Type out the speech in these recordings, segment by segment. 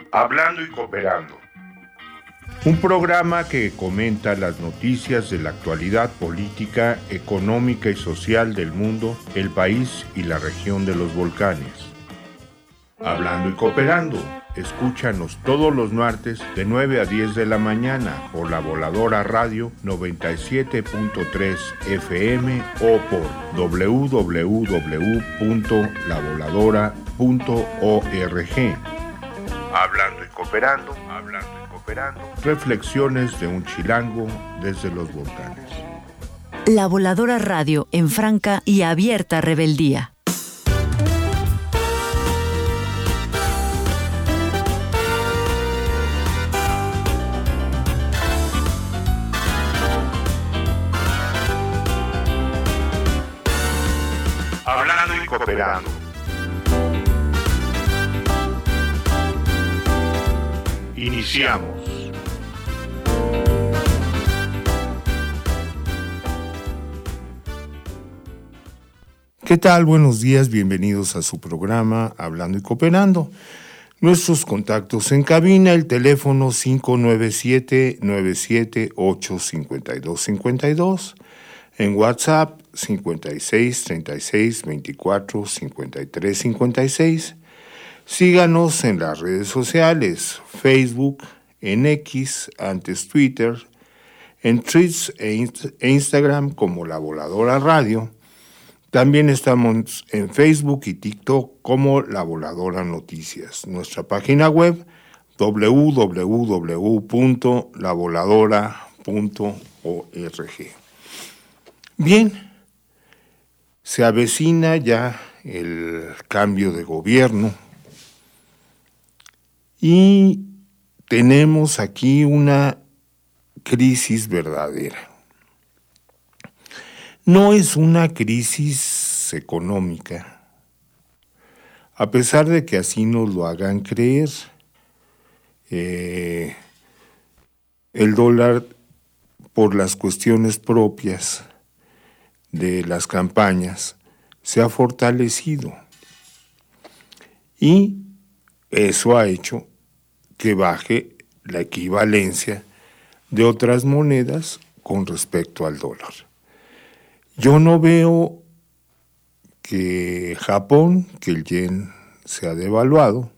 Hablando y Cooperando. Un programa que comenta las noticias de la actualidad política, económica y social del mundo, el país y la región de los volcanes. Hablando y Cooperando. Escúchanos todos los martes de 9 a 10 de la mañana por la Voladora Radio 97.3 FM o por www.lavoladora.org. Hablando y Cooperando, reflexiones de un chilango desde los volcanes. La Voladora Radio en franca y abierta rebeldía. Hablando y Cooperando. Iniciamos. ¿Qué tal? Buenos días, bienvenidos a su programa Hablando y Cooperando. Nuestros contactos en cabina, el teléfono 597-978-5252, en WhatsApp 56 36 24 53 56. Síganos en las redes sociales, Facebook, en X, antes Twitter, en Threads e Instagram como La Voladora Radio. También estamos en Facebook y TikTok como La Voladora Noticias. Nuestra página web www.lavoladora.org. Bien, se avecina ya el cambio de gobierno y tenemos aquí una crisis verdadera. No es una crisis económica, a pesar de que así nos lo hagan creer. El dólar, por las cuestiones propias de las campañas, se ha fortalecido y eso ha hecho que baje la equivalencia de otras monedas con respecto al dólar. Yo no veo que Japón, que el yen se ha devaluado,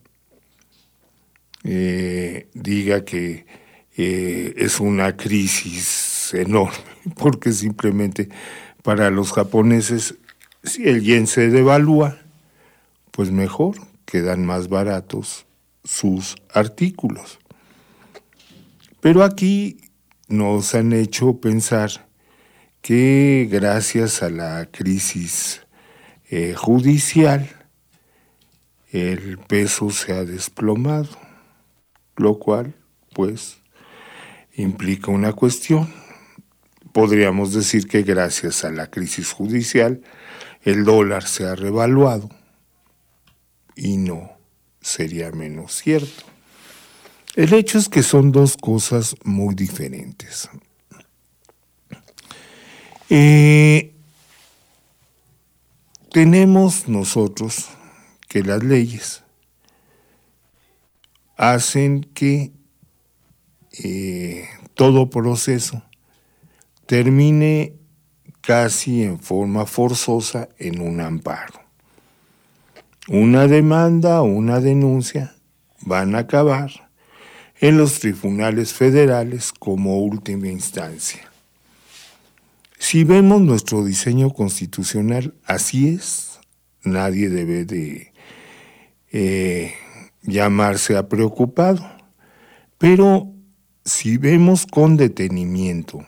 diga que es una crisis enorme, porque simplemente para los japoneses, si el yen se devalúa, pues mejor, quedan más baratos sus artículos. Pero aquí nos han hecho pensar que gracias a la crisis judicial el peso se ha desplomado, lo cual pues implica una cuestión. Podríamos decir que gracias a la crisis judicial el dólar se ha revaluado y no sería menos cierto. El hecho es que son dos cosas muy diferentes. Tenemos nosotros que las leyes hacen que todo proceso termine casi en forma forzosa en un amparo. Una demanda o una denuncia van a acabar en los tribunales federales como última instancia. Si vemos nuestro diseño constitucional, así es, nadie debe de llamarse a preocupado. Pero si vemos con detenimiento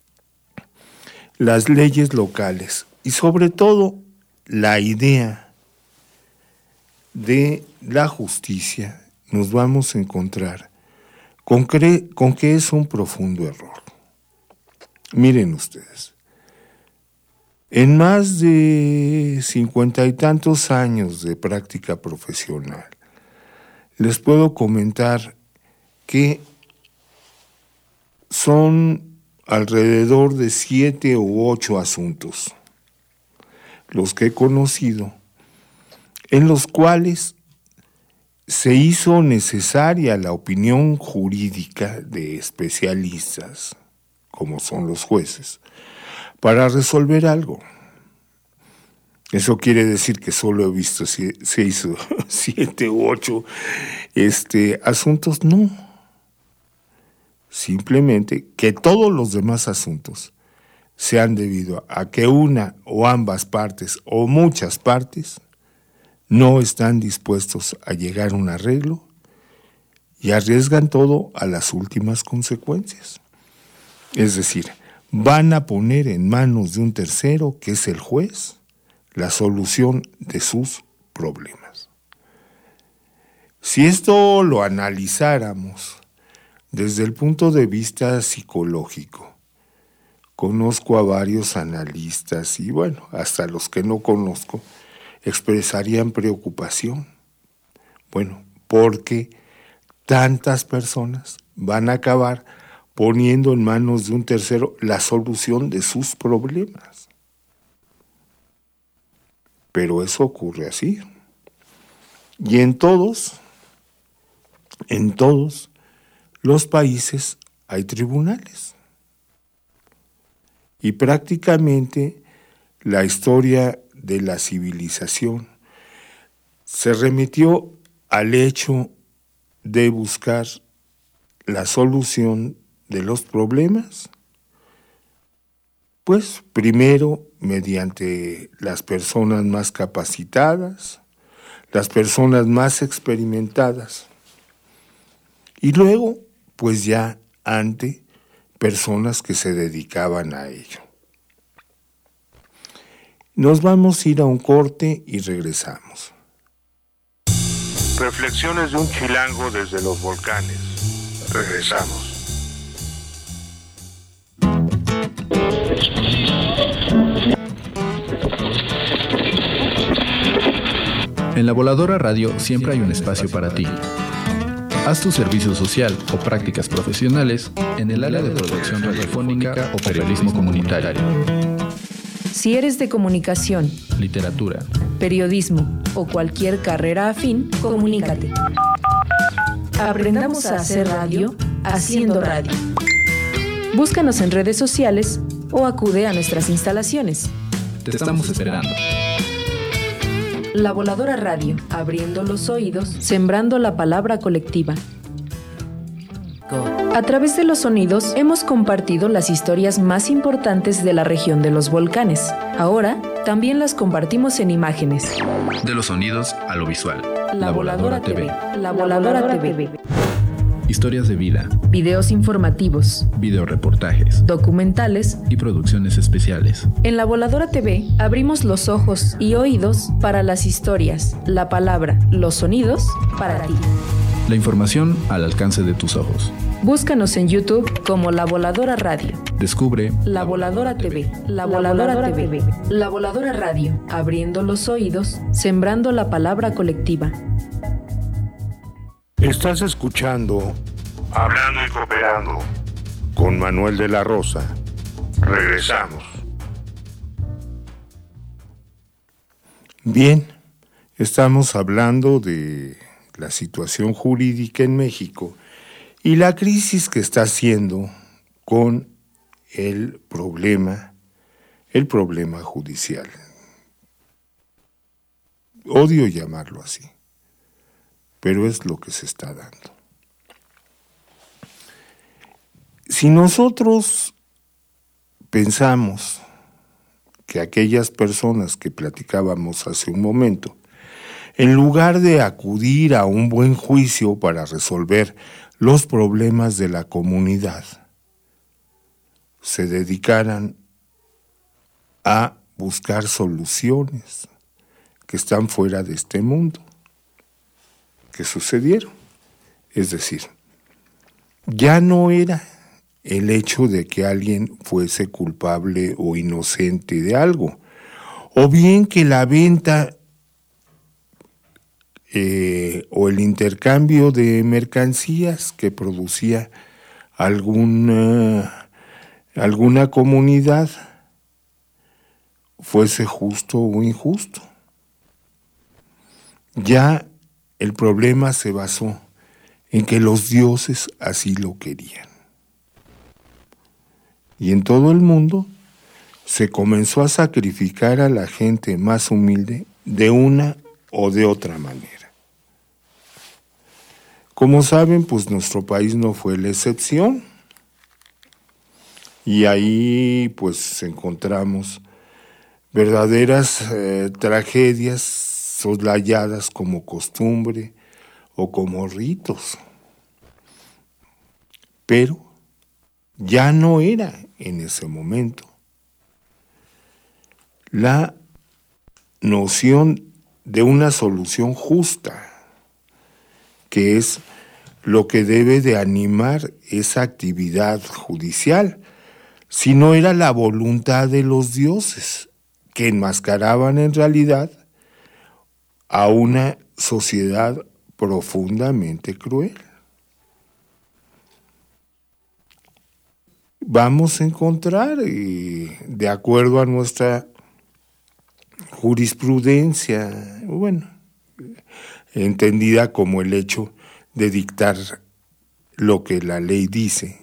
las leyes locales y sobre todo la idea de la justicia, nos vamos a encontrar con que es un profundo error. Miren ustedes, en más de 50 y tantos años de práctica profesional, les puedo comentar que son alrededor de 7 u 8 asuntos los que he conocido, en los cuales se hizo necesaria la opinión jurídica de especialistas, como son los jueces, para resolver algo. Eso quiere decir que solo he visto 6 o 7 u 8 asuntos. No. Simplemente que todos los demás asuntos sean debido a que una o ambas partes o muchas partes no están dispuestos a llegar a un arreglo y arriesgan todo a las últimas consecuencias. Es decir, van a poner en manos de un tercero, que es el juez, la solución de sus problemas. Si esto lo analizáramos desde el punto de vista psicológico, conozco a varios analistas y bueno, hasta los que no conozco, expresarían preocupación. Bueno, porque tantas personas van a acabar poniendo en manos de un tercero la solución de sus problemas. Pero eso ocurre así. Y en todos los países hay tribunales. Y prácticamente la historia de la civilización se remitió al hecho de buscar la solución de los problemas, pues primero mediante las personas más capacitadas, las personas más experimentadas, y luego pues ya ante personas que se dedicaban a ello. Nos vamos a ir a un corte y regresamos. Reflexiones de un chilango desde los volcanes. Regresamos. En La Voladora Radio siempre hay un espacio para ti. Haz tu servicio social o prácticas profesionales en el área de producción radiofónica o periodismo comunitario. Si eres de comunicación, literatura, periodismo o cualquier carrera afín, comunícate. Aprendamos a hacer radio haciendo radio. Búscanos en redes sociales o acude a nuestras instalaciones. Te estamos esperando. La Voladora Radio, abriendo los oídos, sembrando la palabra colectiva. A través de los sonidos hemos compartido las historias más importantes de la región de los volcanes. Ahora también las compartimos en imágenes. De los sonidos a lo visual. La Voladora TV. La Voladora TV. Historias de vida, Videos informativos, videoreportajes, documentales y producciones especiales. En La Voladora TV abrimos los ojos y oídos para las historias, la palabra, los sonidos para ti. La información al alcance de tus ojos. Búscanos en YouTube como La Voladora Radio. Descubre La Voladora TV. La Voladora TV. La Voladora Radio, abriendo los oídos, sembrando la palabra colectiva. Estás escuchando Hablando y Cooperando con Manuel de la Rosa. Regresamos. Bien, estamos hablando de la situación jurídica en México y la crisis que está haciendo con el problema judicial. Odio llamarlo así, pero es lo que se está dando. Si nosotros pensamos que aquellas personas que platicábamos hace un momento, en lugar de acudir a un buen juicio para resolver los problemas de la comunidad, se dedicaran a buscar soluciones que están fuera de este mundo, que sucedieron. Es decir, ya no era el hecho de que alguien fuese culpable o inocente de algo, o bien que la venta o el intercambio de mercancías que producía alguna comunidad fuese justo o injusto. Ya el problema se basó en que los dioses así lo querían. Y en todo el mundo se comenzó a sacrificar a la gente más humilde de una o de otra manera. Como saben, pues nuestro país no fue la excepción. Y ahí pues encontramos verdaderas tragedias soslayadas como costumbre o como ritos. Pero ya no era en ese momento la noción de una solución justa, que es lo que debe de animar esa actividad judicial, sino era la voluntad de los dioses, que enmascaraban en realidad a una sociedad profundamente cruel. Vamos a encontrar, de acuerdo a nuestra jurisprudencia, bueno, entendida como el hecho de dictar lo que la ley dice,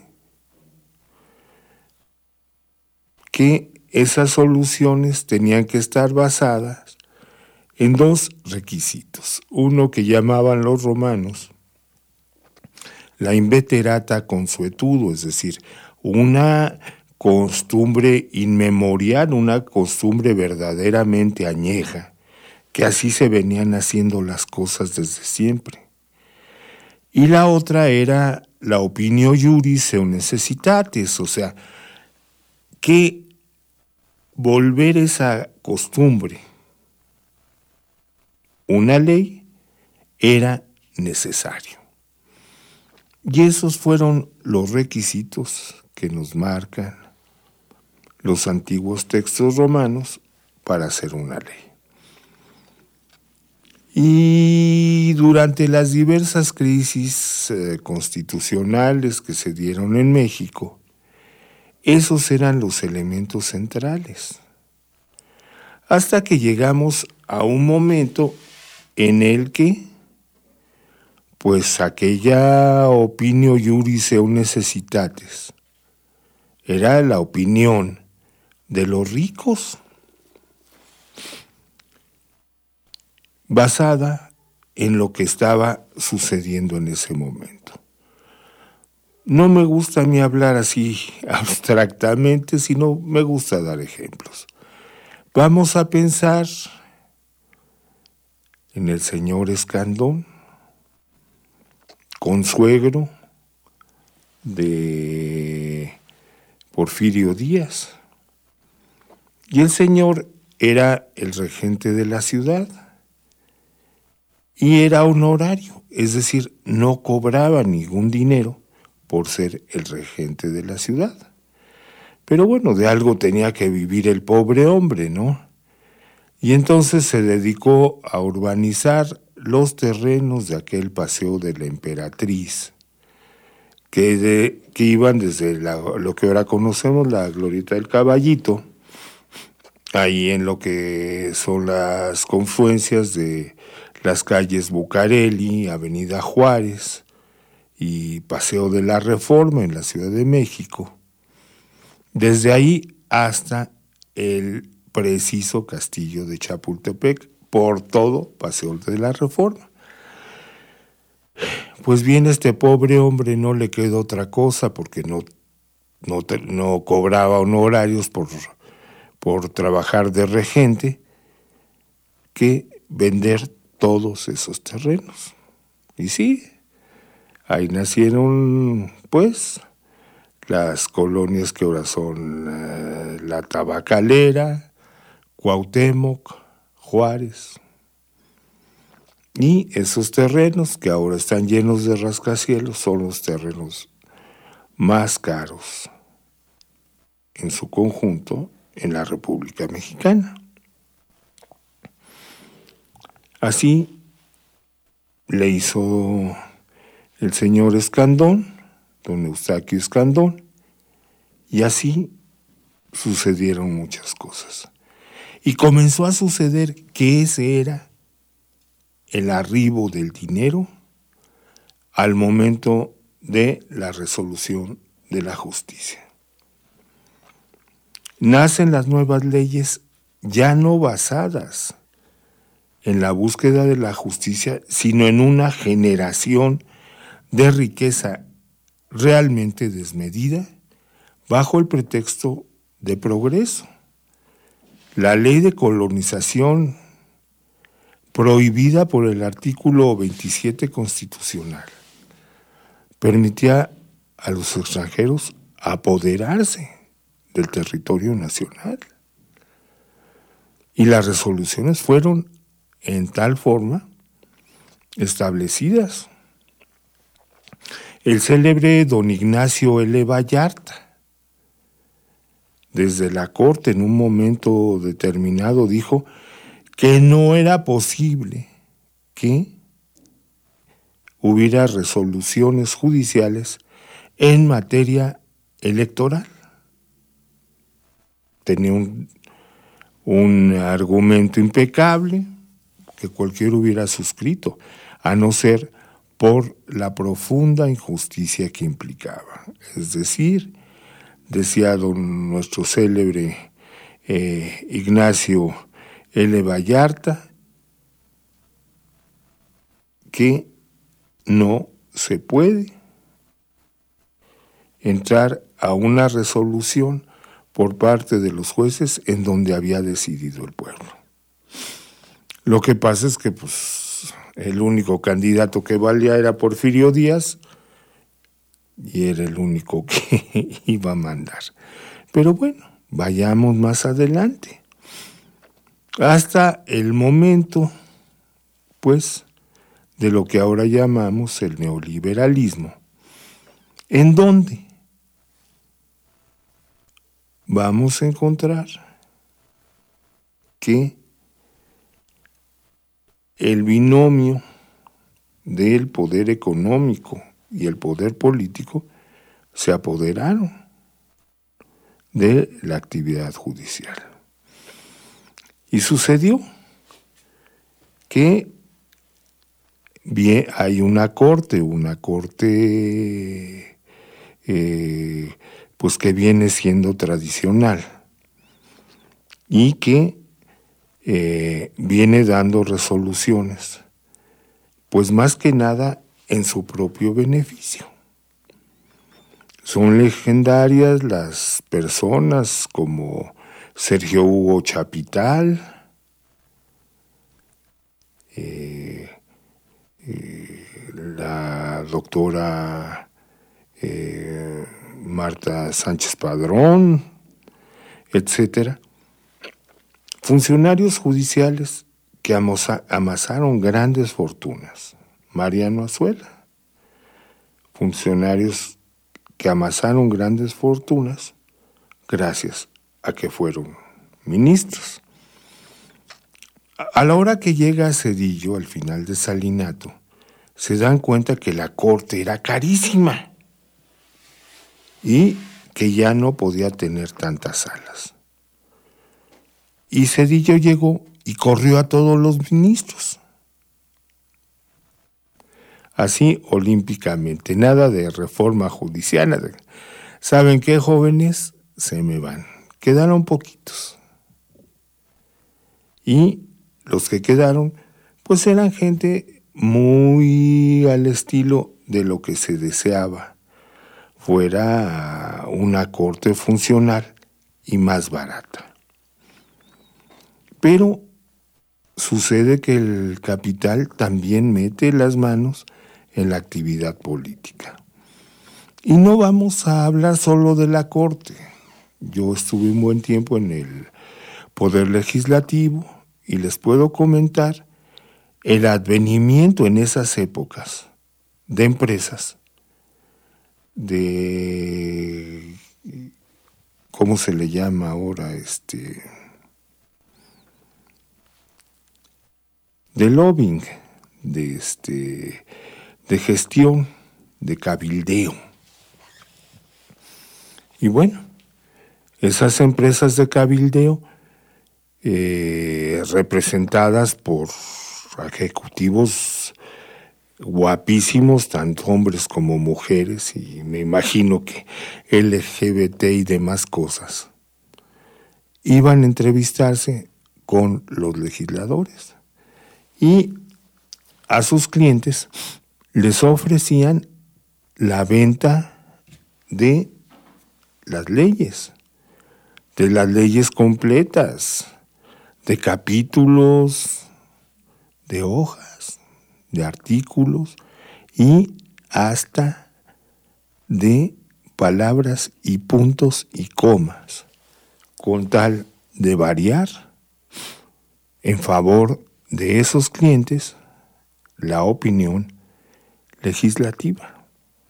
que esas soluciones tenían que estar basadas en dos requisitos. Uno que llamaban los romanos la inveterata consuetudo, es decir, una costumbre inmemorial, una costumbre verdaderamente añeja, que así se venían haciendo las cosas desde siempre. Y la otra era la opinio iuris seu necessitatis, o sea, que volver esa costumbre una ley era necesario. Y esos fueron los requisitos que nos marcan los antiguos textos romanos para hacer una ley. Y durante las diversas crisis constitucionales que se dieron en México, esos eran los elementos centrales. Hasta que llegamos a un momento en el que, pues aquella opinio iuris seu necessitatis era la opinión de los ricos, basada en lo que estaba sucediendo en ese momento. No me gusta a mí hablar así abstractamente, sino me gusta dar ejemplos. Vamos a pensar en el señor Escandón, consuegro de Porfirio Díaz. Y el señor era el regente de la ciudad y era honorario, es decir, no cobraba ningún dinero por ser el regente de la ciudad. Pero bueno, de algo tenía que vivir el pobre hombre, ¿no? Y entonces se dedicó a urbanizar los terrenos de aquel paseo de la Emperatriz, que iban desde lo que ahora conocemos, la Glorieta del Caballito, ahí en lo que son las confluencias de las calles Bucareli, Avenida Juárez y Paseo de la Reforma en la Ciudad de México. Desde ahí hasta el preciso castillo de Chapultepec, por todo Paseo de la Reforma. Pues bien, este pobre hombre no le quedó otra cosa porque no cobraba honorarios por trabajar de regente, que vender todos esos terrenos. Y sí, ahí nacieron, pues, las colonias que ahora son la Tabacalera, Cuauhtémoc, Juárez. Y esos terrenos que ahora están llenos de rascacielos son los terrenos más caros en su conjunto en la República Mexicana. Así le hizo el señor Escandón, don Eustaquio Escandón, y así sucedieron muchas cosas. Y comenzó a suceder que ese era el arribo del dinero al momento de la resolución de la justicia. Nacen las nuevas leyes ya no basadas en la búsqueda de la justicia, sino en una generación de riqueza realmente desmedida bajo el pretexto de progreso. La ley de colonización, prohibida por el artículo 27 constitucional, permitía a los extranjeros apoderarse del territorio nacional. Y las resoluciones fueron en tal forma establecidas. El célebre don Ignacio L. Vallarta, desde la corte en un momento determinado, dijo que no era posible que hubiera resoluciones judiciales en materia electoral. Tenía un argumento impecable que cualquiera hubiera suscrito, a no ser por la profunda injusticia que implicaba. Es decir, decía nuestro célebre Ignacio L. Vallarta, que no se puede entrar a una resolución por parte de los jueces en donde había decidido el pueblo. Lo que pasa es que el único candidato que valía era Porfirio Díaz y era el único que iba a mandar. Pero bueno, vayamos más adelante. Hasta el momento, de lo que ahora llamamos el neoliberalismo, en donde vamos a encontrar que el binomio del poder económico y el poder político se apoderaron de la actividad judicial. Y sucedió que hay una corte que viene siendo tradicional y que viene dando resoluciones, más que nada en su propio beneficio. Son legendarias las personas como Sergio Hugo Chapital, la doctora Marta Sánchez Padrón, etcétera. Funcionarios judiciales que amasaron grandes fortunas. Mariano Azuela. Funcionarios que amasaron grandes fortunas gracias a que fueron ministros. A la hora que llega Zedillo, al final de Salinato, se dan cuenta que la corte era carísima y que ya no podía tener tantas salas. Y Zedillo llegó y corrió a todos los ministros. Así, olímpicamente, nada de reforma judicial. ¿Saben qué, jóvenes? Se me van. Quedaron poquitos. Y los que quedaron, eran gente muy al estilo de lo que se deseaba. Fuera una corte funcional y más barata. Pero sucede que el capital también mete las manos en la actividad política. Y no vamos a hablar solo de la corte. Yo estuve un buen tiempo en el Poder Legislativo y les puedo comentar el advenimiento en esas épocas de empresas, de, ¿cómo se le llama ahora? De lobbying, de gestión, de cabildeo. Y esas empresas de cabildeo representadas por ejecutivos guapísimos, tanto hombres como mujeres, y me imagino que LGBT y demás cosas, iban a entrevistarse con los legisladores y a sus clientes les ofrecían la venta de las leyes completas, de capítulos, de hojas, de artículos y hasta de palabras y puntos y comas, con tal de variar en favor de esos clientes la opinión legislativa.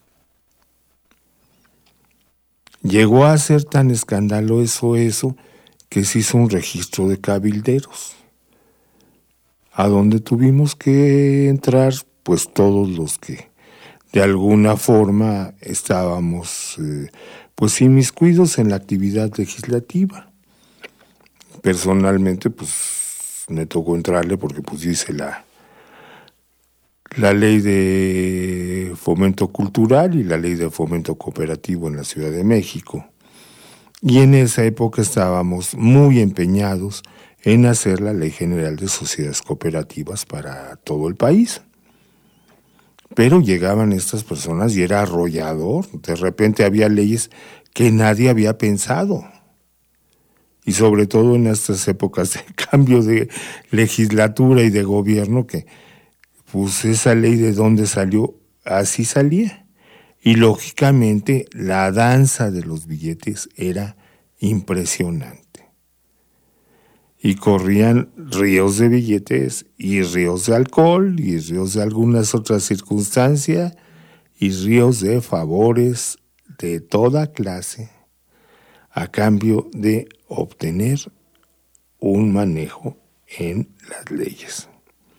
Llegó a ser tan escandaloso eso que se hizo un registro de cabilderos, a donde tuvimos que entrar pues todos los que de alguna forma estábamos pues inmiscuidos en la actividad legislativa. Personalmente pues me tocó entrarle porque pues dice la ley de fomento cultural y la ley de fomento cooperativo en la Ciudad de México. Y en esa época estábamos muy empeñados en hacer la Ley General de Sociedades Cooperativas para todo el país. Pero llegaban estas personas y era arrollador. De repente había leyes que nadie había pensado. Y sobre todo en estas épocas de cambio de legislatura y de gobierno, que pues esa ley de dónde salió, así salía. Y lógicamente la danza de los billetes era impresionante. Y corrían ríos de billetes y ríos de alcohol y ríos de algunas otras circunstancias y ríos de favores de toda clase a cambio de obtener un manejo en las leyes.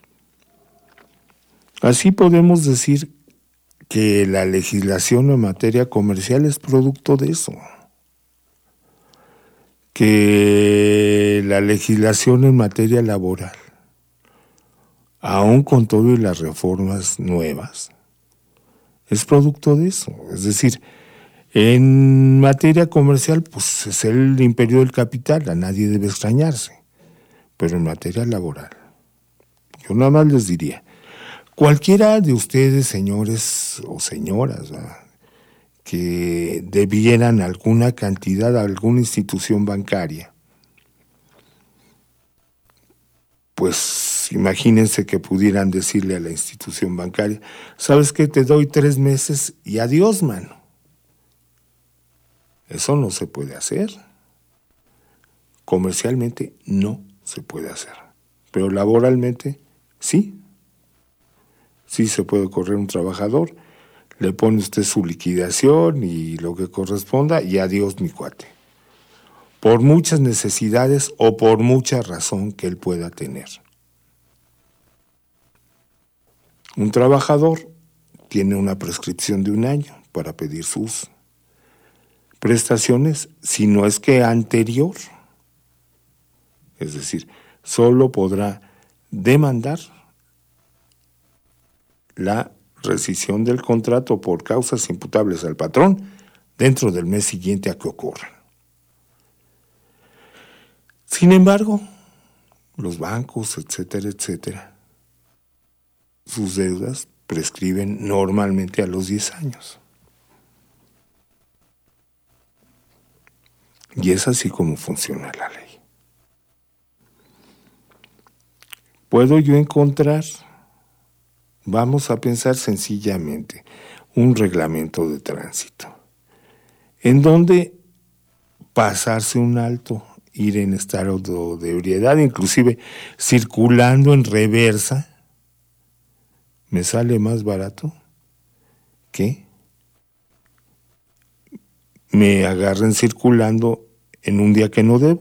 Así podemos decir que la legislación en materia comercial es producto de eso. Que la legislación en materia laboral, aun con todo y las reformas nuevas, es producto de eso. Es decir, en materia comercial, pues es el imperio del capital, a nadie debe extrañarse. Pero en materia laboral, yo nada más les diría, cualquiera de ustedes, señores o señoras, ¿verdad?, que debieran alguna cantidad a alguna institución bancaria, pues imagínense que pudieran decirle a la institución bancaria, ¿sabes qué? Te doy 3 meses y adiós, mano. Eso no se puede hacer. Comercialmente no se puede hacer, pero laboralmente sí. Sí se puede correr un trabajador, le pone usted su liquidación y lo que corresponda y adiós, mi cuate. Por muchas necesidades o por mucha razón que él pueda tener. Un trabajador tiene una prescripción de 1 año para pedir sus prestaciones, si no es que anterior. Es decir, solo podrá demandar la rescisión del contrato por causas imputables al patrón dentro del mes siguiente a que ocurra. Sin embargo, los bancos, etcétera, etcétera, sus deudas prescriben normalmente a los 10 años. Y es así como funciona la ley. ¿Puedo yo encontrar, vamos a pensar sencillamente, un reglamento de tránsito, en donde pasarse un alto, ir en estado de ebriedad, inclusive circulando en reversa, me sale más barato que me agarren circulando en un día que no debo,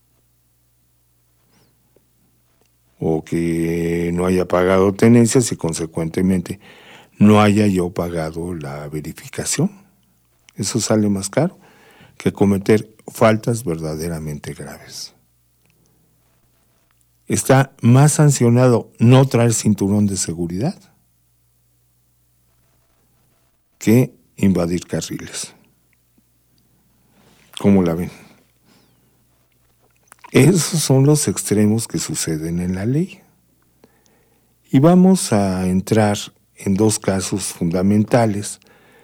o que no haya pagado tenencias y consecuentemente no haya yo pagado la verificación. Eso sale más caro que cometer faltas verdaderamente graves. está más sancionado no traer cinturón de seguridad que invadir carriles. ¿Cómo la ven? Esos son los extremos que suceden en la ley. Y vamos a entrar en dos casos fundamentales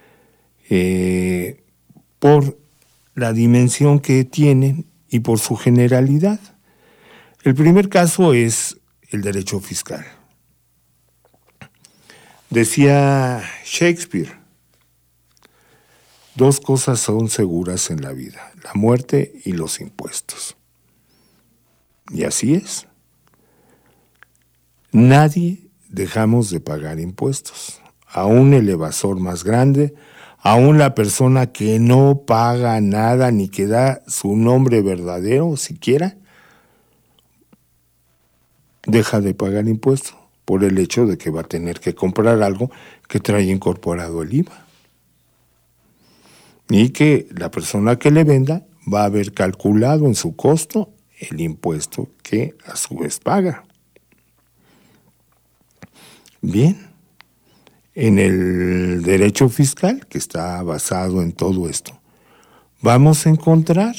por la dimensión que tienen y por su generalidad. El primer caso es el derecho fiscal. Decía Shakespeare, dos cosas son seguras en la vida, la muerte y los impuestos. Y así es. Nadie dejamos de pagar impuestos. Aún el evasor más grande, aún la persona que no paga nada ni que da su nombre verdadero siquiera, deja de pagar impuestos por el hecho de que va a tener que comprar algo que trae incorporado el IVA. Y que la persona que le venda va a haber calculado en su costo el impuesto que a su vez paga. Bien, en el derecho fiscal, que está basado en todo esto, vamos a encontrar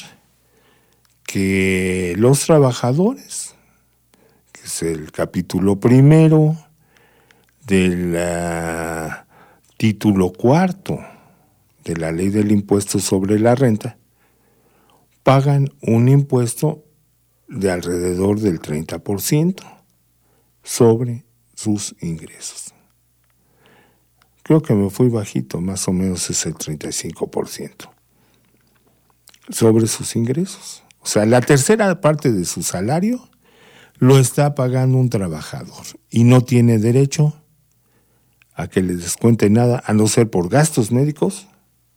que los trabajadores, que es el capítulo primero del título cuarto de la Ley del Impuesto sobre la Renta, pagan un impuesto de alrededor del 30% sobre sus ingresos. Creo que me fui bajito, más o menos es el 35% sobre sus ingresos. O sea, la tercera parte de su salario lo está pagando un trabajador y no tiene derecho a que le descuente nada, a no ser por gastos médicos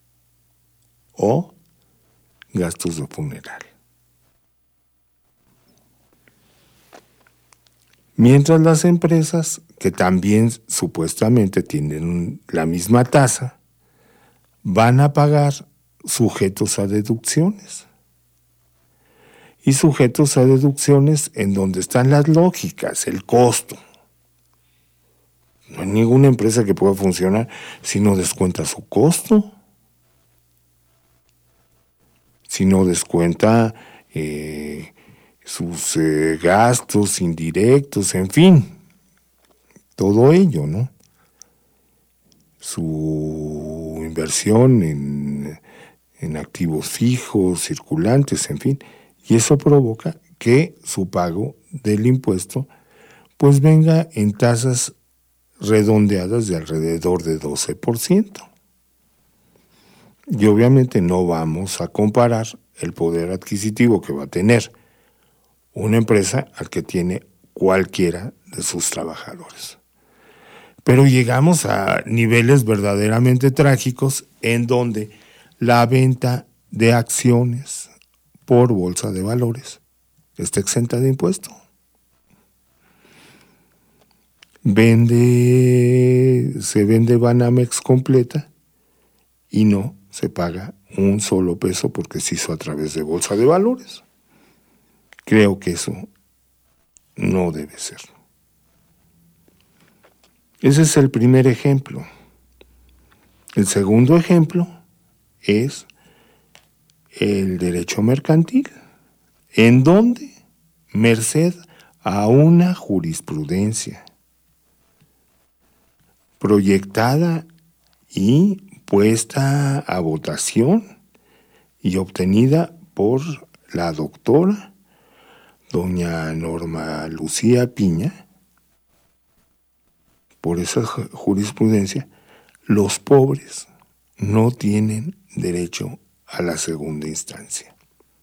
o gastos de funeral. Mientras las empresas, que también supuestamente tienen la misma tasa, van a pagar sujetos a deducciones. Y sujetos a deducciones en donde están las lógicas, el costo. No hay ninguna empresa que pueda funcionar si no descuenta su costo, si no descuenta sus gastos indirectos, en fin, todo ello, ¿no? Su inversión en activos fijos, circulantes, en fin, y eso provoca que su pago del impuesto pues venga en tasas redondeadas de alrededor de 12%. Y obviamente no vamos a comparar el poder adquisitivo que va a tener una empresa al que tiene cualquiera de sus trabajadores. Pero llegamos a niveles verdaderamente trágicos en donde la venta de acciones por bolsa de valores está exenta de impuesto. Se vende Banamex completa y no se paga un solo peso porque se hizo a través de bolsa de valores. Creo que eso no debe ser. Ese es el primer ejemplo. El segundo ejemplo es el derecho mercantil, en donde, merced a una jurisprudencia proyectada y puesta a votación y obtenida por la doctora doña Norma Lucía Piña, por esa jurisprudencia, los pobres no tienen derecho a la segunda instancia.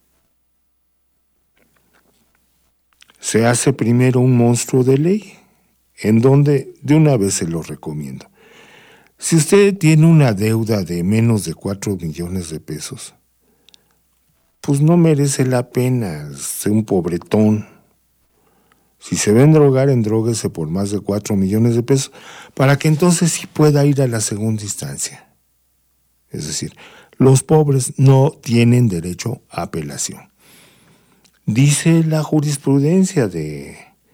Se hace primero un monstruo de ley, en donde de una vez se lo recomiendo. Si usted tiene una deuda de menos de 4 millones de pesos, pues no merece la pena ser un pobretón. Si se va a endrogar, endróguese por más de 4 millones de pesos, para que entonces sí pueda ir a la segunda instancia. Es decir, los pobres no tienen derecho a apelación. Dice la jurisprudencia de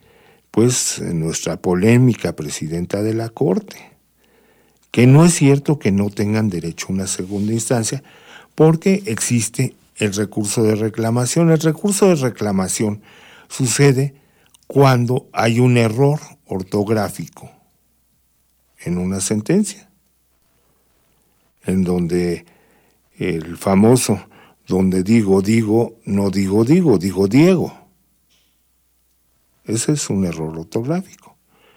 pues nuestra polémica presidenta de la Corte, que no es cierto que no tengan derecho a una segunda instancia, porque existe el recurso de reclamación. El recurso de reclamación sucede cuando hay un error ortográfico en una sentencia, en donde el famoso, donde digo, no digo, digo Diego. Ese es un error ortográfico.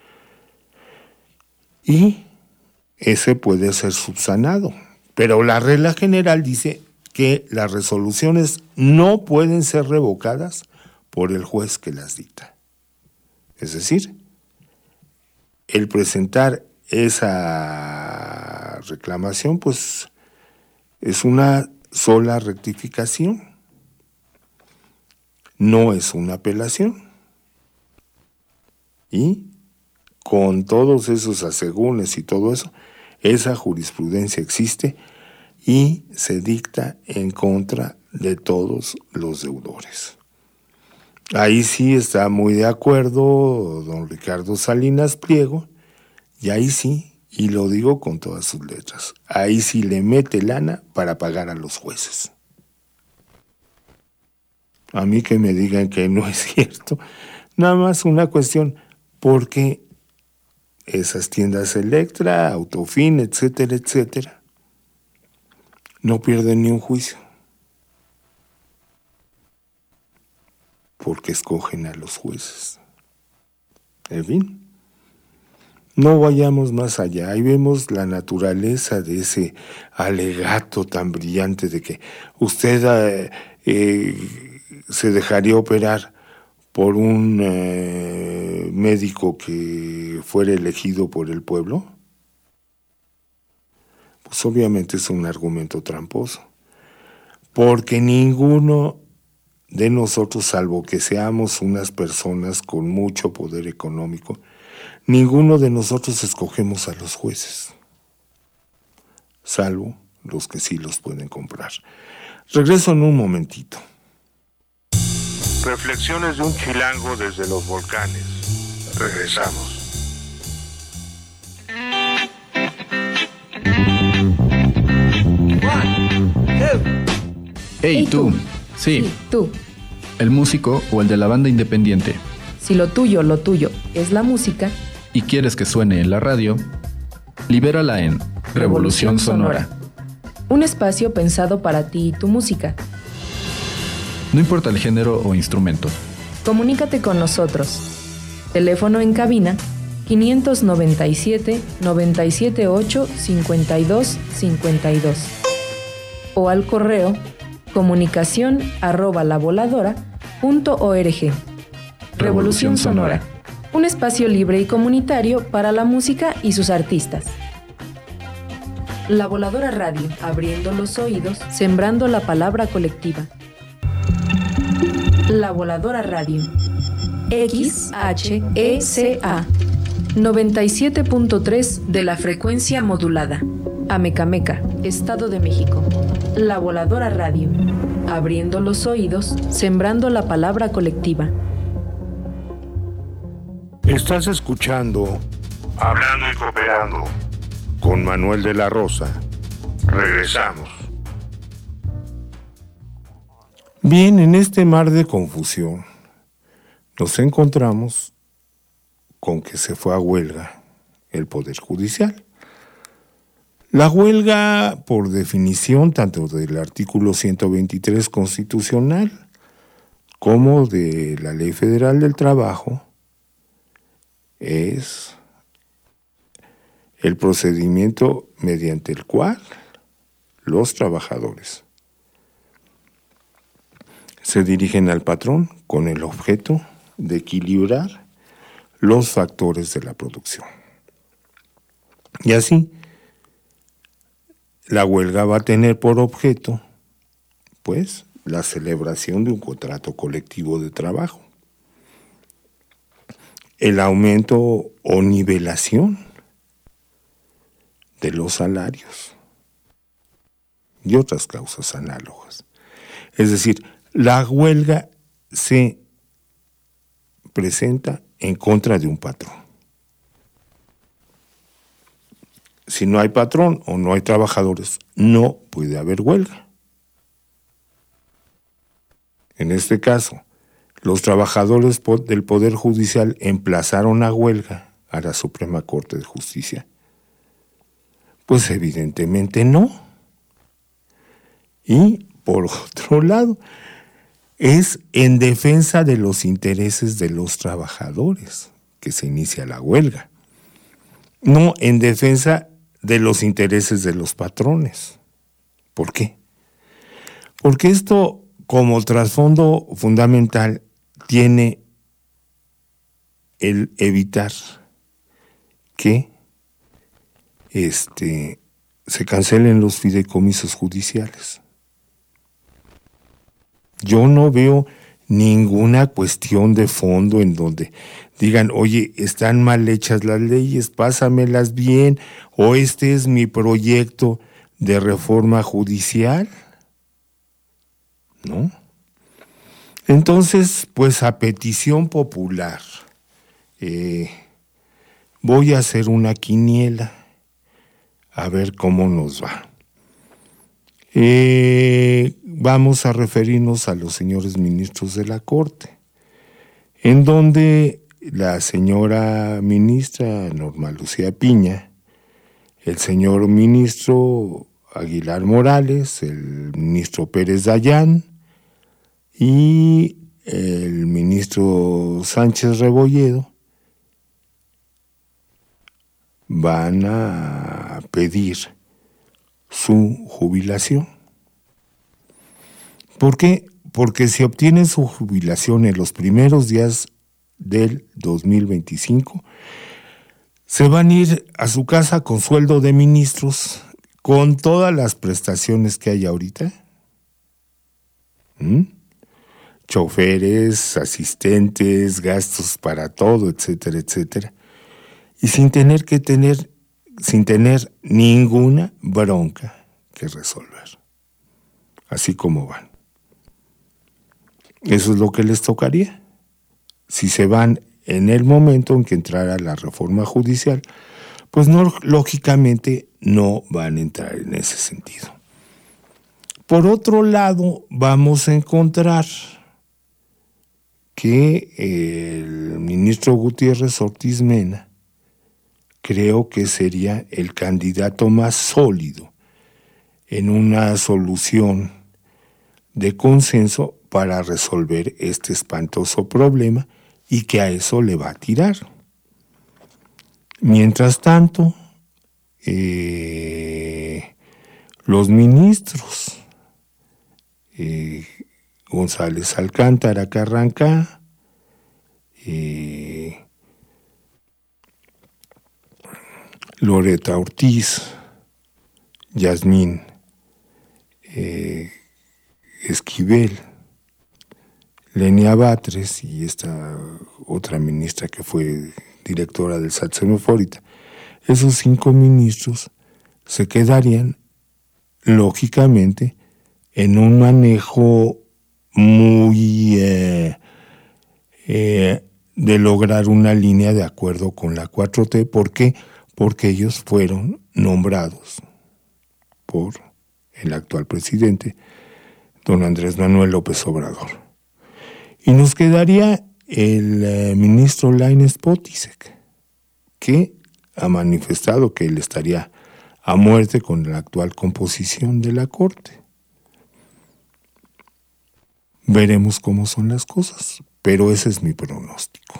Y ese puede ser subsanado. Pero la regla general dice que las resoluciones no pueden ser revocadas por el juez que las dicta. Es decir, el presentar esa reclamación, pues, es una sola rectificación. No es una apelación. Y con todos esos asegúnes y todo eso, esa jurisprudencia existe y se dicta en contra de todos los deudores. Ahí sí está muy de acuerdo don Ricardo Salinas Pliego, y ahí sí, y lo digo con todas sus letras, ahí sí le mete lana para pagar a los jueces. A mí que me digan que no es cierto, nada más una cuestión, porque esas tiendas Electra, Autofin, etcétera, no pierden ni un juicio, porque escogen a los jueces. En fin, no vayamos más allá. Ahí vemos la naturaleza de ese alegato tan brillante de que usted se dejaría operar por un médico que fuera elegido por el pueblo. Pues obviamente es un argumento tramposo, porque ninguno de nosotros, salvo que seamos unas personas con mucho poder económico, ninguno de nosotros escogemos a los jueces, salvo los que sí los pueden comprar. Regreso en un momentito. Reflexiones de un chilango desde los volcanes. Regresamos. Hey, tú. Sí, tú. El músico o el de la banda independiente. Si lo tuyo es la música y quieres que suene en la radio, libérala en Revolución Sonora. Un espacio pensado para ti y tu música. No importa el género o instrumento. Comunícate con nosotros. Teléfono en cabina 597-8-52-52 o al correo comunicación@lavoladora.org. Revolución Sonora, un espacio libre y comunitario para la música y sus artistas. La Voladora Radio, abriendo los oídos, sembrando la palabra colectiva. La Voladora Radio. XHECA 97.3 de la frecuencia modulada. Amecameca, Estado de México. La Voladora Radio, abriendo los oídos, sembrando la palabra colectiva. Estás escuchando Hablando y Cooperando con Manuel de la Rosa. Regresamos. Bien, en este mar de confusión nos encontramos con que se fue a huelga el Poder Judicial. La huelga, por definición, tanto del artículo 123 constitucional como de la Ley Federal del Trabajo, es el procedimiento mediante el cual los trabajadores se dirigen al patrón con el objeto de equilibrar los factores de la producción. Y así, la huelga va a tener por objeto, pues, la celebración de un contrato colectivo de trabajo, el aumento o nivelación de los salarios y otras causas análogas. Es decir, la huelga se presenta en contra de un patrón. Si no hay patrón o no hay trabajadores, no puede haber huelga. En este caso, los trabajadores del Poder Judicial emplazaron a huelga a la Suprema Corte de Justicia. Pues evidentemente no. Y por otro lado, es en defensa de los intereses de los trabajadores que se inicia la huelga, no en defensa de los intereses de los patrones. ¿Por qué? Porque esto, como trasfondo fundamental, tiene el evitar que se cancelen los fideicomisos judiciales. Yo no veo ninguna cuestión de fondo en donde digan, oye, están mal hechas las leyes, pásamelas bien, o este es mi proyecto de reforma judicial. ¿No? Entonces, pues a petición popular, voy a hacer una quiniela, a ver cómo nos va. Vamos a referirnos a los señores ministros de la Corte, en donde la señora ministra Norma Lucía Piña, el señor ministro Aguilar Morales, el ministro Pérez Dayán y el ministro Sánchez Rebolledo van a pedir su jubilación. ¿Por qué? Porque si obtienen su jubilación en los primeros días del 2025, se van a ir a su casa con sueldo de ministros, con todas las prestaciones que hay ahorita. Choferes, asistentes, gastos para todo, etcétera, etcétera. Y sin tener ninguna bronca que resolver. Así como van. Eso es lo que les tocaría. Si se van en el momento en que entrara la reforma judicial, pues no, lógicamente no van a entrar en ese sentido. Por otro lado, vamos a encontrar que el ministro Gutiérrez Ortiz Mena creo que sería el candidato más sólido en una solución de consenso para resolver este espantoso problema y que a eso le va a tirar. Mientras tanto, los ministros González Alcántara Carranca, Loreta Ortiz, Yasmín Esquivel, Lenia Batres y esta otra ministra que fue directora del SAT Semefórita, esos 5 ministros se quedarían lógicamente en un manejo muy de lograr una línea de acuerdo con la 4T. ¿Por qué? Porque ellos fueron nombrados por el actual presidente, don Andrés Manuel López Obrador. Y nos quedaría el ministro Lainez Potisek, que ha manifestado que él estaría a muerte con la actual composición de la Corte. Veremos cómo son las cosas, pero ese es mi pronóstico.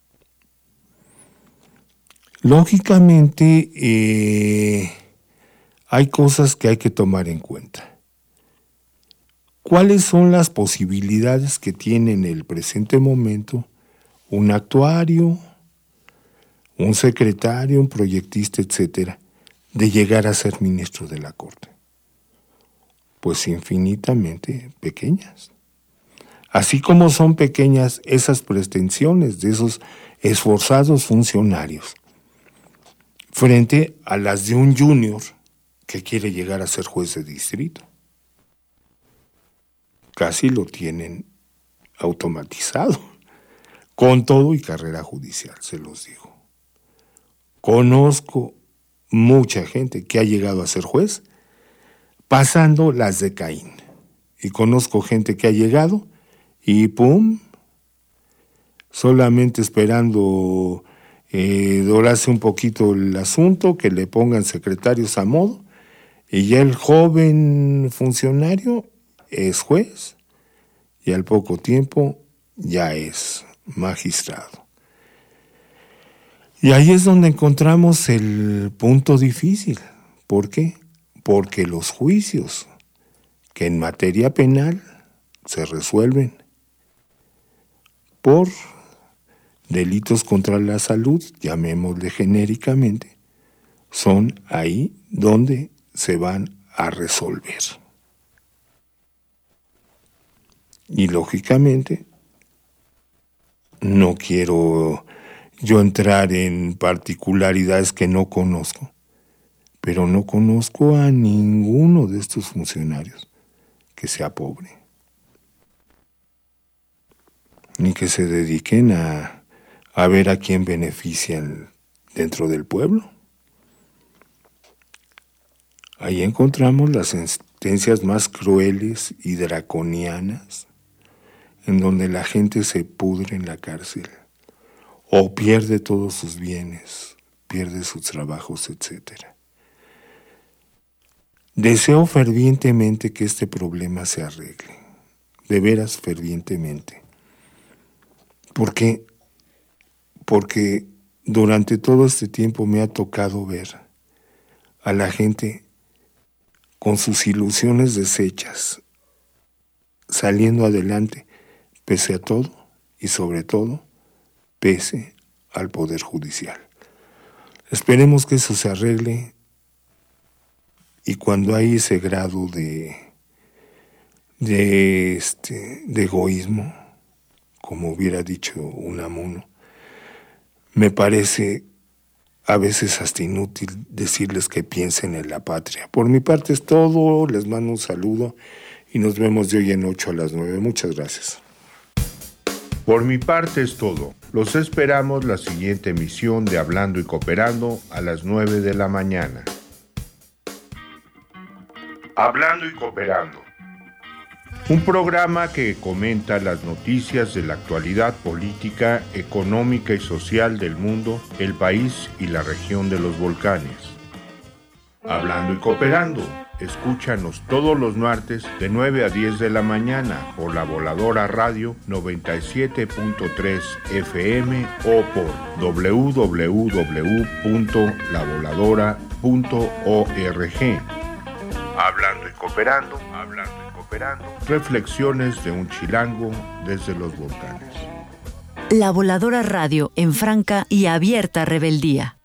Lógicamente, hay cosas que hay que tomar en cuenta. ¿Cuáles son las posibilidades que tiene en el presente momento un actuario, un secretario, un proyectista, etcétera, de llegar a ser ministro de la Corte? Pues infinitamente pequeñas. Así como son pequeñas esas pretensiones de esos esforzados funcionarios frente a las de un junior que quiere llegar a ser juez de distrito. Casi lo tienen automatizado. con todo y carrera judicial, se los digo. Conozco mucha gente que ha llegado a ser juez pasando las de Caín. Y conozco gente que ha llegado y ¡pum! Solamente esperando dorarse un poquito el asunto, que le pongan secretarios a modo, y ya el joven funcionario es juez y al poco tiempo ya es magistrado. Y ahí es donde encontramos el punto difícil. ¿Por qué? Porque los juicios que en materia penal se resuelven por delitos contra la salud, llamémosle genéricamente, son ahí donde se van a resolver. Y lógicamente, no quiero yo entrar en particularidades que no conozco, pero no conozco a ninguno de estos funcionarios que sea pobre, ni que se dediquen a ver a quién benefician dentro del pueblo. Ahí encontramos las sentencias más crueles y draconianas, en donde la gente se pudre en la cárcel, o pierde todos sus bienes, pierde sus trabajos, etc. Deseo fervientemente que este problema se arregle, de veras fervientemente. ¿Por qué? Porque durante todo este tiempo me ha tocado ver a la gente con sus ilusiones deshechas, saliendo adelante, pese a todo y sobre todo, pese al Poder Judicial. Esperemos que eso se arregle, y cuando hay ese grado de egoísmo, como hubiera dicho Unamuno, me parece a veces hasta inútil decirles que piensen en la patria. Por mi parte es todo, les mando un saludo y nos vemos de hoy en 8 a las 9. Muchas gracias. Por mi parte es todo. Los esperamos la siguiente emisión de Hablando y Cooperando a las 9 de la mañana. Hablando y Cooperando. Un programa que comenta las noticias de la actualidad política, económica y social del mundo, el país y la región de los volcanes. Hablando y Cooperando. Escúchanos todos los martes de 9 a 10 de la mañana por La Voladora Radio 97.3 FM o por www.lavoladora.org. Hablando y Cooperando, hablando y cooperando. Reflexiones de un chilango desde los volcanes. La Voladora Radio en franca y abierta rebeldía.